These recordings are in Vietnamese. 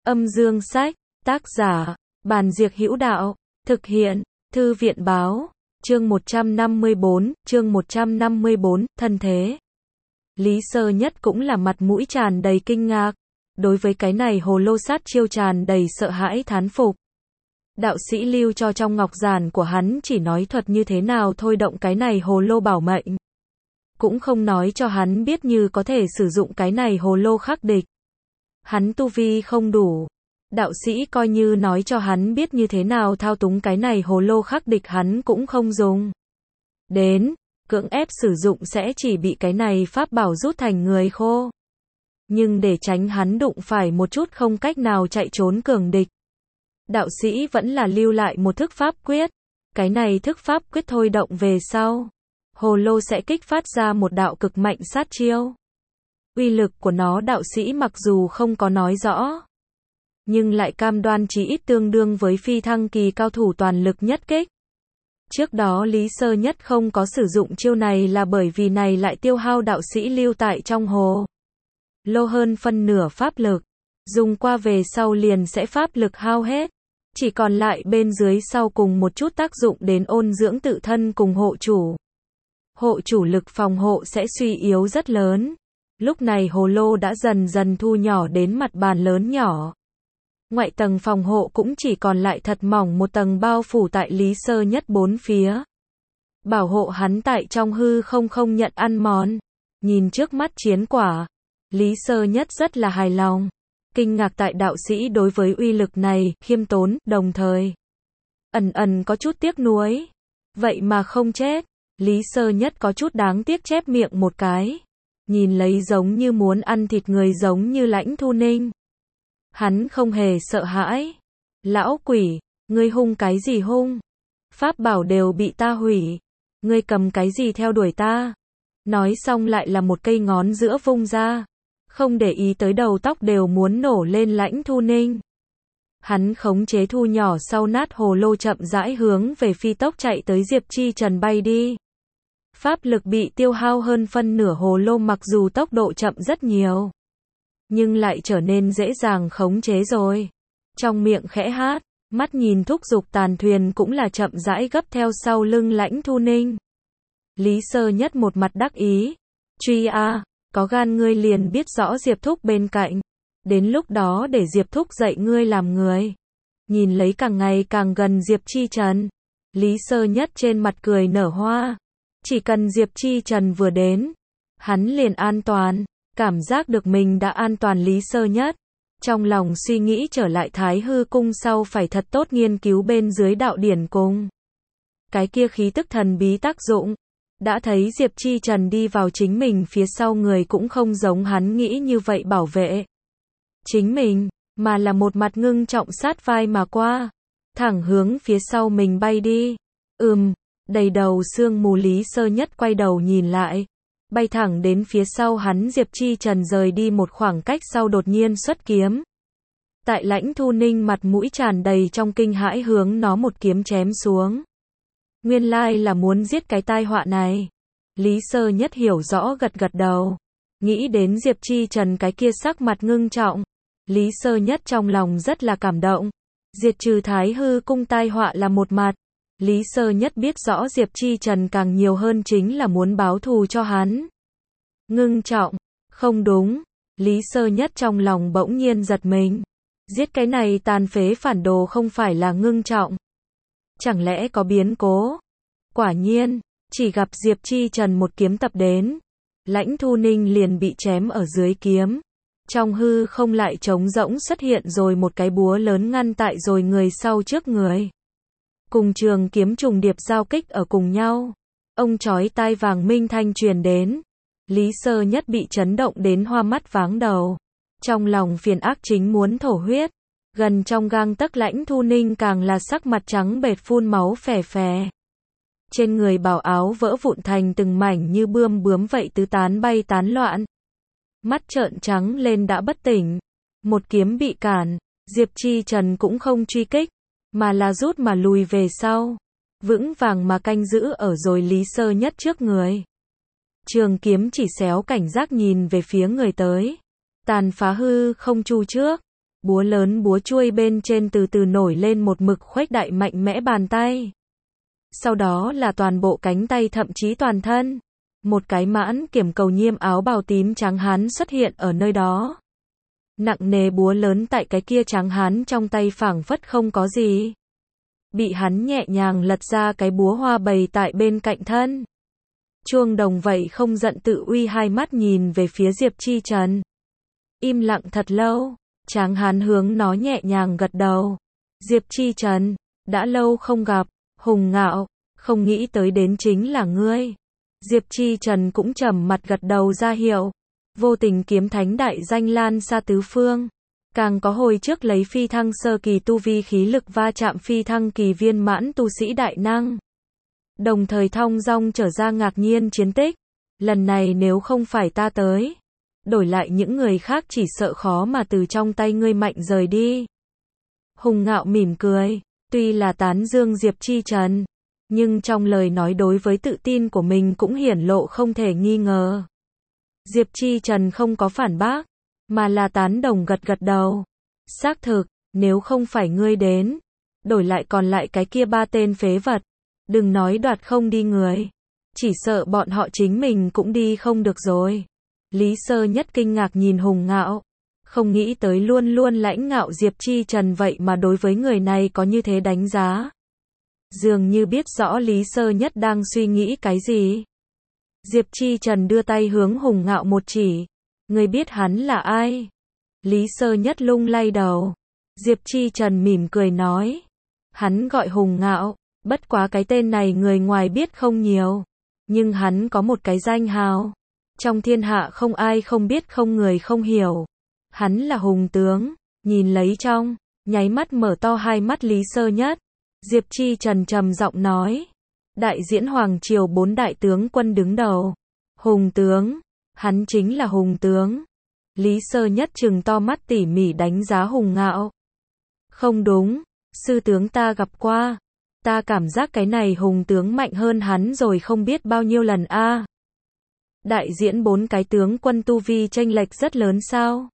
Âm dương sách, tác giả, Bàn Diệc Hữu Đạo, thực hiện, Thư viện báo, chương 154, thân thế. Lý Sơ Nhất cũng là mặt mũi tràn đầy kinh ngạc, đối với cái này hồ lô sát chiêu tràn đầy sợ hãi thán phục. Đạo sĩ lưu cho trong ngọc giản của hắn chỉ nói thuật như thế nào thôi động cái này hồ lô bảo mệnh. Cũng không nói cho hắn biết như có thể sử dụng cái này hồ lô khắc địch. Hắn tu vi không đủ. Đạo sĩ coi như nói cho hắn biết như thế nào thao túng cái này hồ lô khắc địch hắn cũng không dùng. Đến, cưỡng ép sử dụng sẽ chỉ bị cái này pháp bảo rút thành người khô. Nhưng để tránh hắn đụng phải một chút không cách nào chạy trốn cường địch. Đạo sĩ vẫn là lưu lại một thức pháp quyết. Cái này thức pháp quyết thôi động về sau. Hồ lô sẽ kích phát ra một đạo cực mạnh sát chiêu. Uy lực của nó đạo sĩ mặc dù không có nói rõ. Nhưng lại cam đoan chí ít tương đương với phi thăng kỳ cao thủ toàn lực nhất kích. Trước đó Lý Sơ Nhất không có sử dụng chiêu này là bởi vì này lại tiêu hao đạo sĩ lưu tại trong hồ lô hơn phân nửa pháp lực. Dùng qua về sau liền sẽ pháp lực hao hết. Chỉ còn lại bên dưới sau cùng một chút tác dụng đến ôn dưỡng tự thân cùng hộ chủ. Hộ chủ lực phòng hộ sẽ suy yếu rất lớn. Lúc này hồ lô đã dần dần thu nhỏ đến mặt bàn lớn nhỏ. Ngoại tầng phòng hộ cũng chỉ còn lại thật mỏng một tầng bao phủ tại Lý Sơ Nhất bốn phía. Bảo hộ hắn tại trong hư không nhận ăn mòn. Nhìn trước mắt chiến quả, Lý Sơ Nhất rất là hài lòng. Kinh ngạc tại đạo sĩ đối với uy lực này, khiêm tốn, đồng thời ẩn có chút tiếc nuối. Vậy mà không chết. Lý Sơ Nhất có chút đáng tiếc chép miệng một cái. Nhìn lấy giống như muốn ăn thịt người giống như Lãnh Thu Ninh. Hắn không hề sợ hãi. Lão quỷ, ngươi hung cái gì hung? Pháp bảo đều bị ta hủy. Ngươi cầm cái gì theo đuổi ta? Nói xong lại là một cây ngón giữa vung ra. Không để ý tới đầu tóc đều muốn nổ lên Lãnh Thu Ninh. Hắn khống chế thu nhỏ sau nát hồ lô chậm rãi hướng về phi tốc chạy tới Diệp Chi Trần bay đi. Pháp lực bị tiêu hao hơn phân nửa hồ lô mặc dù tốc độ chậm rất nhiều. Nhưng lại trở nên dễ dàng khống chế rồi. Trong miệng khẽ hát, mắt nhìn thúc giục tàn thuyền cũng là chậm rãi gấp theo sau lưng Lãnh Thu Ninh. Lý Sơ Nhất một mặt đắc ý. Truy a, có gan ngươi liền biết rõ Diệp Thúc bên cạnh. Đến lúc đó để Diệp Thúc dạy ngươi làm người. Nhìn lấy càng ngày càng gần Diệp Chi Trần. Lý Sơ Nhất trên mặt cười nở hoa. Chỉ cần Diệp Chi Trần vừa đến, hắn liền an toàn. Cảm giác được mình đã an toàn Lý Sơ Nhất. Trong lòng suy nghĩ trở lại Thái Hư Cung sau phải thật tốt nghiên cứu bên dưới đạo điển cung. Cái kia khí tức thần bí tác dụng. Đã thấy Diệp Chi Trần đi vào chính mình phía sau người cũng không giống hắn nghĩ như vậy bảo vệ chính mình, mà là một mặt ngưng trọng sát vai mà qua. Thẳng hướng phía sau mình bay đi. Đầy đầu sương mù Lý Sơ Nhất quay đầu nhìn lại. Bay thẳng đến phía sau hắn Diệp Chi Trần rời đi một khoảng cách sau đột nhiên xuất kiếm. Tại Lãnh Thu Ninh mặt mũi tràn đầy trong kinh hãi hướng nó một kiếm chém xuống. Nguyên lai là muốn giết cái tai họa này. Lý Sơ Nhất hiểu rõ gật gật đầu. Nghĩ đến Diệp Chi Trần cái kia sắc mặt ngưng trọng. Lý Sơ Nhất trong lòng rất là cảm động. Diệt trừ Thái Hư Cung tai họa là một mặt. Lý Sơ Nhất biết rõ Diệp Chi Trần càng nhiều hơn chính là muốn báo thù cho hắn. Ngưng trọng. Không đúng. Lý Sơ Nhất trong lòng bỗng nhiên giật mình. Giết cái này tàn phế phản đồ không phải là ngưng trọng. Chẳng lẽ có biến cố? Quả nhiên, chỉ gặp Diệp Chi Trần một kiếm tập đến. Lãnh Thu Ninh liền bị chém ở dưới kiếm. Trong hư không lại trống rỗng xuất hiện rồi một cái búa lớn ngăn tại rồi người sau trước người. Cùng trường kiếm trùng điệp giao kích ở cùng nhau. Ông chói tai vàng minh thanh truyền đến. Lý Sơ Nhất bị chấn động đến hoa mắt váng đầu. Trong lòng phiền ác chính muốn thổ huyết. Gần trong gang tấc Lãnh Thu Ninh càng là sắc mặt trắng bệch phun máu phè phè. Trên người bảo áo vỡ vụn thành từng mảnh như bướm vậy tứ tán bay tán loạn. Mắt trợn trắng lên đã bất tỉnh. Một kiếm bị cản, Diệp Chi Trần cũng không truy kích, mà là rút mà lùi về sau. Vững vàng mà canh giữ ở rồi Lý Sơ Nhất trước người. Trường kiếm chỉ xéo cảnh giác nhìn về phía người tới. Tàn phá hư không chu trước. Búa lớn búa chuôi bên trên từ từ nổi lên một mực khuếch đại mạnh mẽ bàn tay. Sau đó là toàn bộ cánh tay thậm chí toàn thân. Một cái mãn kiểm cầu nhiêm áo bào tím trắng hán xuất hiện ở nơi đó. Nặng nề búa lớn tại cái kia trắng hán trong tay phảng phất không có gì. Bị hắn nhẹ nhàng lật ra cái búa hoa bày tại bên cạnh thân. Chuông đồng vậy không giận tự uy hai mắt nhìn về phía Diệp Chi Trần. Im lặng thật lâu, tráng hán hướng nó nhẹ nhàng gật đầu. Diệp Chi Trần, đã lâu không gặp, Hùng Ngạo, không nghĩ tới đến chính là ngươi. Diệp Chi Trần cũng trầm mặt gật đầu ra hiệu. Vô tình kiếm thánh đại danh lan xa tứ phương. Càng có hồi trước lấy phi thăng sơ kỳ tu vi khí lực va chạm phi thăng kỳ viên mãn tu sĩ đại năng. Đồng thời thong dong trở ra ngạc nhiên chiến tích. Lần này nếu không phải ta tới, đổi lại những người khác chỉ sợ khó mà từ trong tay ngươi mạnh rời đi. Hùng Ngạo mỉm cười, tuy là tán dương Diệp Chi Trần, nhưng trong lời nói đối với tự tin của mình cũng hiển lộ không thể nghi ngờ. Diệp Chi Trần không có phản bác, mà là tán đồng gật gật đầu. Xác thực, nếu không phải ngươi đến, đổi lại còn lại cái kia ba tên phế vật, đừng nói đoạt không đi người, chỉ sợ bọn họ chính mình cũng đi không được rồi. Lý Sơ Nhất kinh ngạc nhìn Hùng Ngạo, không nghĩ tới luôn luôn lãnh ngạo Diệp Chi Trần vậy mà đối với người này có như thế đánh giá. Dường như biết rõ Lý Sơ Nhất đang suy nghĩ cái gì. Diệp Chi Trần đưa tay hướng Hùng Ngạo một chỉ. Ngươi biết hắn là ai? Lý Sơ Nhất lung lay đầu. Diệp Chi Trần mỉm cười nói. Hắn gọi Hùng Ngạo, bất quá cái tên này người ngoài biết không nhiều. Nhưng hắn có một cái danh hào. Trong thiên hạ không ai không biết không người không hiểu. Hắn là Hùng Tướng. Nhìn lấy trong, nháy mắt mở to hai mắt Lý Sơ Nhất. Diệp Chi Trần trầm giọng nói. Đại diễn Hoàng Triều 4 đại tướng quân đứng đầu. Hùng Tướng. Hắn chính là Hùng Tướng. Lý Sơ Nhất trừng to mắt tỉ mỉ đánh giá Hùng Ngạo. Không đúng, sư tướng ta gặp qua. Ta cảm giác cái này Hùng Tướng mạnh hơn hắn rồi không biết bao nhiêu lần a. Đại diễn 4 cái tướng quân tu vi chênh lệch rất lớn sao?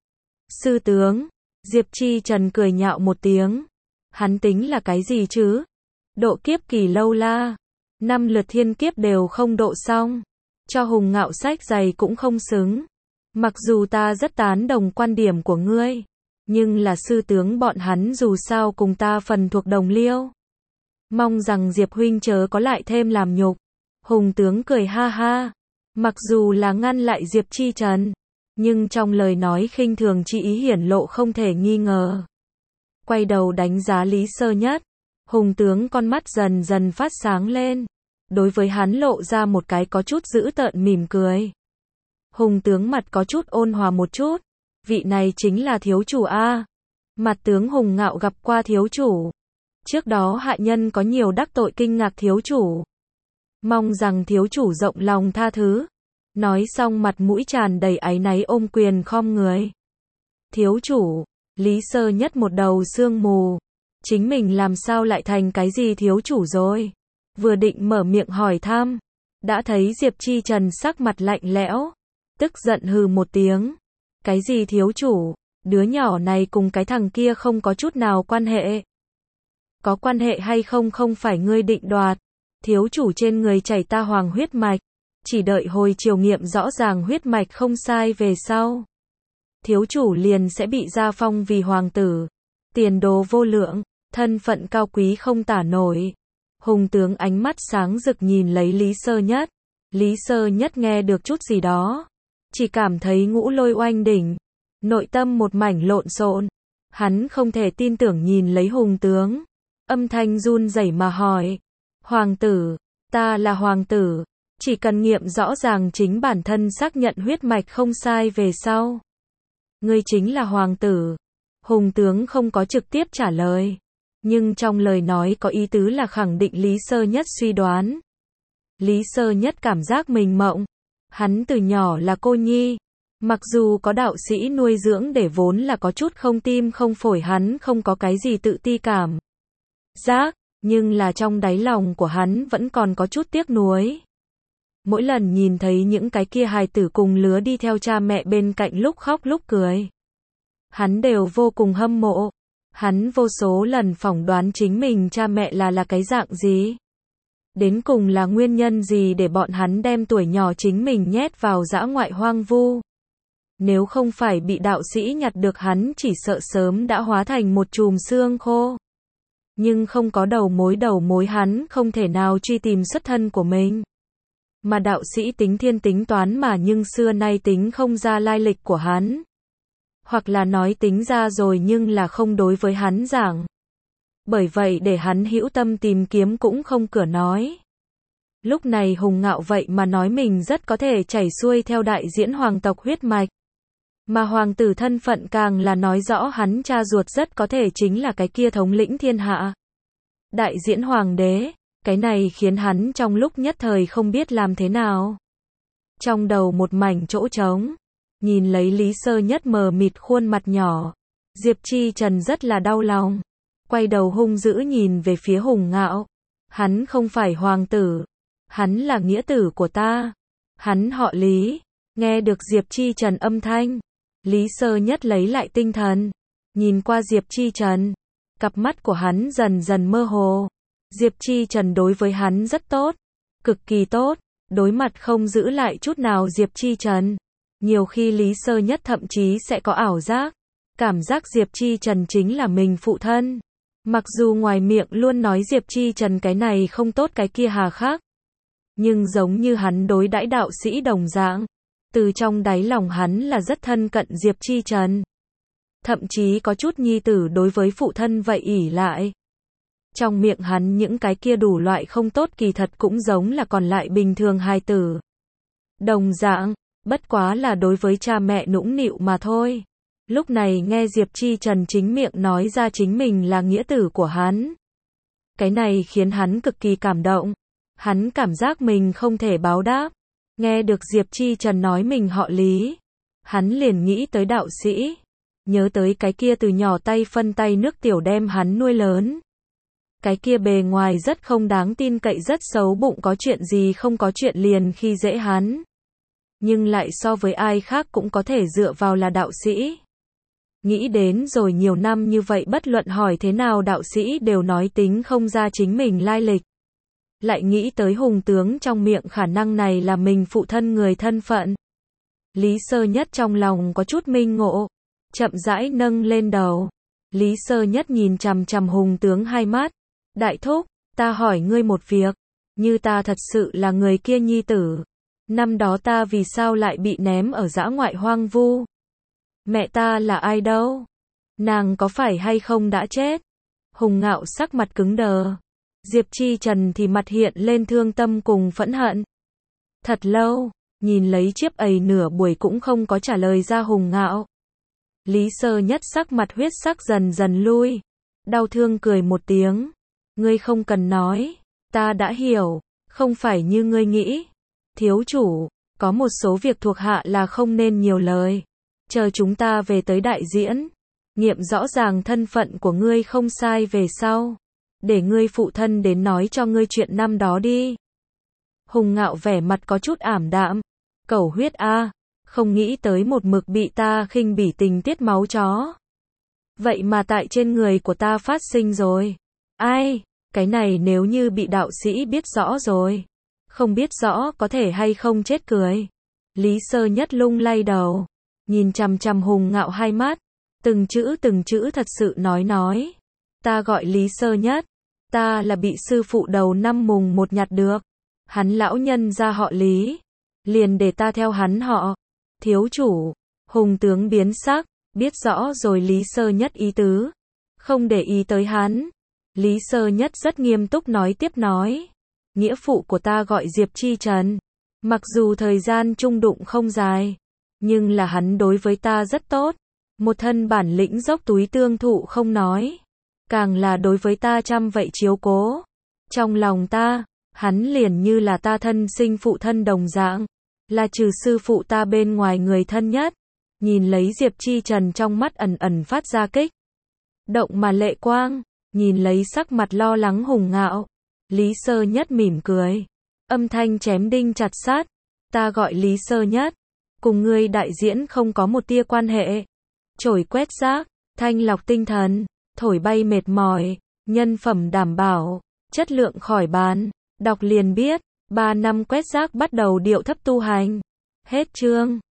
Sư tướng, Diệp Chi Trần cười nhạo một tiếng. Hắn tính là cái gì chứ? Độ kiếp kỳ lâu la. 5 lượt thiên kiếp đều không độ xong. Cho Hùng Ngạo sách giày cũng không xứng. Mặc dù ta rất tán đồng quan điểm của ngươi, nhưng là sư tướng bọn hắn dù sao cùng ta phần thuộc đồng liêu. Mong rằng Diệp huynh chớ có lại thêm làm nhục. Hùng tướng cười ha ha. Mặc dù là ngăn lại Diệp Chi Trần, nhưng trong lời nói khinh thường chi ý hiển lộ không thể nghi ngờ. Quay đầu đánh giá Lý Sơ Nhất. Hùng tướng con mắt dần dần phát sáng lên. Đối với hắn lộ ra một cái có chút dữ tợn mỉm cười. Hùng tướng mặt có chút ôn hòa một chút. Vị này chính là thiếu chủ a. Mặt tướng Hùng Ngạo gặp qua thiếu chủ. Trước đó hạ nhân có nhiều đắc tội kinh ngạc thiếu chủ. Mong rằng thiếu chủ rộng lòng tha thứ. Nói xong mặt mũi tràn đầy áy náy ôm quyền khom người. Thiếu chủ, Lý Sơ Nhất một đầu sương mù. Chính mình làm sao lại thành cái gì thiếu chủ rồi? Vừa định mở miệng hỏi thăm, đã thấy Diệp Chi Trần sắc mặt lạnh lẽo, tức giận hừ một tiếng. Cái gì thiếu chủ? Đứa nhỏ này cùng cái thằng kia không có chút nào quan hệ. Có quan hệ hay không không phải ngươi định đoạt. Thiếu chủ trên người chảy ta hoàng huyết mạch, chỉ đợi hồi chiều nghiệm rõ ràng huyết mạch không sai về sau. Thiếu chủ liền sẽ bị gia phong vì hoàng tử. Tiền đồ vô lượng, thân phận cao quý không tả nổi. Hùng tướng ánh mắt sáng rực nhìn lấy Lý Sơ Nhất. Lý Sơ Nhất nghe được chút gì đó, chỉ cảm thấy ngũ lôi oanh đỉnh, nội tâm một mảnh lộn xộn. Hắn không thể tin tưởng nhìn lấy Hùng tướng, âm thanh run rẩy mà hỏi. Hoàng tử, ta là hoàng tử, chỉ cần nghiệm rõ ràng chính bản thân xác nhận huyết mạch không sai về sau. Ngươi chính là hoàng tử. Hùng tướng không có trực tiếp trả lời, nhưng trong lời nói có ý tứ là khẳng định Lý Sơ Nhất suy đoán. Lý Sơ Nhất cảm giác mình mộng. Hắn từ nhỏ là cô nhi. Mặc dù có đạo sĩ nuôi dưỡng để vốn là có chút không tim không phổi, hắn không có cái gì tự ti cảm giác, nhưng là trong đáy lòng của hắn vẫn còn có chút tiếc nuối. Mỗi lần nhìn thấy những cái kia hài tử cùng lứa đi theo cha mẹ bên cạnh lúc khóc lúc cười, hắn đều vô cùng hâm mộ. Hắn vô số lần phỏng đoán chính mình cha mẹ là cái dạng gì. Đến cùng là nguyên nhân gì để bọn hắn đem tuổi nhỏ chính mình nhét vào dã ngoại hoang vu. Nếu không phải bị đạo sĩ nhặt được hắn chỉ sợ sớm đã hóa thành một chùm xương khô. Nhưng không có đầu mối hắn không thể nào truy tìm xuất thân của mình. Mà đạo sĩ tính thiên tính toán mà nhưng xưa nay tính không ra lai lịch của hắn. Hoặc là nói tính ra rồi nhưng là không đối với hắn giảng. Bởi vậy để hắn hữu tâm tìm kiếm cũng không cửa nói. Lúc này Hùng Ngạo vậy mà nói mình rất có thể chảy xuôi theo đại diễn hoàng tộc huyết mạch. Mà hoàng tử thân phận càng là nói rõ hắn cha ruột rất có thể chính là cái kia thống lĩnh thiên hạ. Đại diễn hoàng đế, cái này khiến hắn trong lúc nhất thời không biết làm thế nào. Trong đầu một mảnh chỗ trống, nhìn lấy Lý Sơ Nhất mờ mịt khuôn mặt nhỏ, Diệp Chi Trần rất là đau lòng. Quay đầu hung dữ nhìn về phía Hùng Ngạo. Hắn không phải hoàng tử, hắn là nghĩa tử của ta. Hắn họ Lý. Nghe được Diệp Chi Trần âm thanh, Lý Sơ Nhất lấy lại tinh thần, nhìn qua Diệp Chi Trần, cặp mắt của hắn dần dần mơ hồ. Diệp Chi Trần đối với hắn rất tốt, cực kỳ tốt, đối mặt không giữ lại chút nào Diệp Chi Trần. Nhiều khi Lý Sơ Nhất thậm chí sẽ có ảo giác, cảm giác Diệp Chi Trần chính là mình phụ thân. Mặc dù ngoài miệng luôn nói Diệp Chi Trần cái này không tốt cái kia hà khắc, nhưng giống như hắn đối đãi đạo sĩ đồng dạng, từ trong đáy lòng hắn là rất thân cận Diệp Chi Trần. Thậm chí có chút nhi tử đối với phụ thân vậy ỷ lại. Trong miệng hắn những cái kia đủ loại không tốt kỳ thật cũng giống là còn lại bình thường hài tử. Đồng dạng, bất quá là đối với cha mẹ nũng nịu mà thôi. Lúc này nghe Diệp Chi Trần chính miệng nói ra chính mình là nghĩa tử của hắn. Cái này khiến hắn cực kỳ cảm động. Hắn cảm giác mình không thể báo đáp. Nghe được Diệp Chi Trần nói mình họ Lý, hắn liền nghĩ tới đạo sĩ. Nhớ tới cái kia từ nhỏ tay phân tay nước tiểu đem hắn nuôi lớn. Cái kia bề ngoài rất không đáng tin cậy rất xấu bụng có chuyện gì không có chuyện liền khi dễ hắn. Nhưng lại so với ai khác cũng có thể dựa vào là đạo sĩ. Nghĩ đến rồi nhiều năm như vậy bất luận hỏi thế nào đạo sĩ đều nói tính không ra chính mình lai lịch. Lại nghĩ tới Hùng tướng trong miệng khả năng này là mình phụ thân người thân phận. Lý Sơ Nhất trong lòng có chút minh ngộ, chậm rãi nâng lên đầu. Lý Sơ Nhất nhìn chằm chằm Hùng tướng hai mắt. Đại thúc, ta hỏi ngươi một việc, như ta thật sự là người kia nhi tử, năm đó ta vì sao lại bị ném ở dã ngoại hoang vu? Mẹ ta là ai đâu? Nàng có phải hay không đã chết? Hùng Ngạo sắc mặt cứng đờ. Diệp Chi Trần thì mặt hiện lên thương tâm cùng phẫn hận. Thật lâu, nhìn lấy chiếc ầy nửa buổi cũng không có trả lời ra Hùng Ngạo. Lý Sơ Nhất sắc mặt huyết sắc dần dần lui. Đau thương cười một tiếng. Ngươi không cần nói, ta đã hiểu, không phải như ngươi nghĩ. Thiếu chủ, có một số việc thuộc hạ là không nên nhiều lời. Chờ chúng ta về tới đại diễn, nghiệm rõ ràng thân phận của ngươi không sai về sau. Để ngươi phụ thân đến nói cho ngươi chuyện năm đó đi. Hùng Ngạo vẻ mặt có chút ảm đạm. Cẩu huyết a, không nghĩ tới một mực bị ta khinh bỉ tình tiết máu chó. Vậy mà tại trên người của ta phát sinh rồi. Ai, cái này nếu như bị đạo sĩ biết rõ rồi. Không biết rõ có thể hay không chết cười. Lý Sơ Nhất lung lay đầu. Nhìn chằm chằm Hùng Ngạo hai mắt. Từng chữ thật sự nói. Ta gọi Lý Sơ Nhất. Ta là bị sư phụ đầu năm mùng 1 nhặt được. Hắn lão nhân ra họ Lý. Liền để ta theo hắn họ. Thiếu chủ. Hùng tướng biến sắc. Biết rõ rồi Lý Sơ Nhất ý tứ. Không để ý tới hắn. Lý Sơ Nhất rất nghiêm túc nói tiếp nói. Nghĩa phụ của ta gọi Diệp Chi Trần. Mặc dù thời gian chung đụng không dài. Nhưng là hắn đối với ta rất tốt. Một thân bản lĩnh dốc túi tương thụ không nói. Càng là đối với ta chăm vậy chiếu cố. Trong lòng ta, hắn liền như là ta thân sinh phụ thân đồng dạng. Là trừ sư phụ ta bên ngoài người thân nhất. Nhìn lấy Diệp Chi Trần trong mắt ẩn ẩn phát ra kích động mà lệ quang. Nhìn lấy sắc mặt lo lắng Hùng Ngạo. Lý Sơ Nhất mỉm cười. Âm thanh chém đinh chặt sát. Ta gọi Lý Sơ Nhất. Cùng ngươi đại diễn không có một tia quan hệ. chổi quét rác, thanh lọc tinh thần, thổi bay mệt mỏi, nhân phẩm đảm bảo, chất lượng khỏi bàn. Đọc liền biết, 3 năm quét rác bắt đầu điệu thấp tu hành. Hết chương.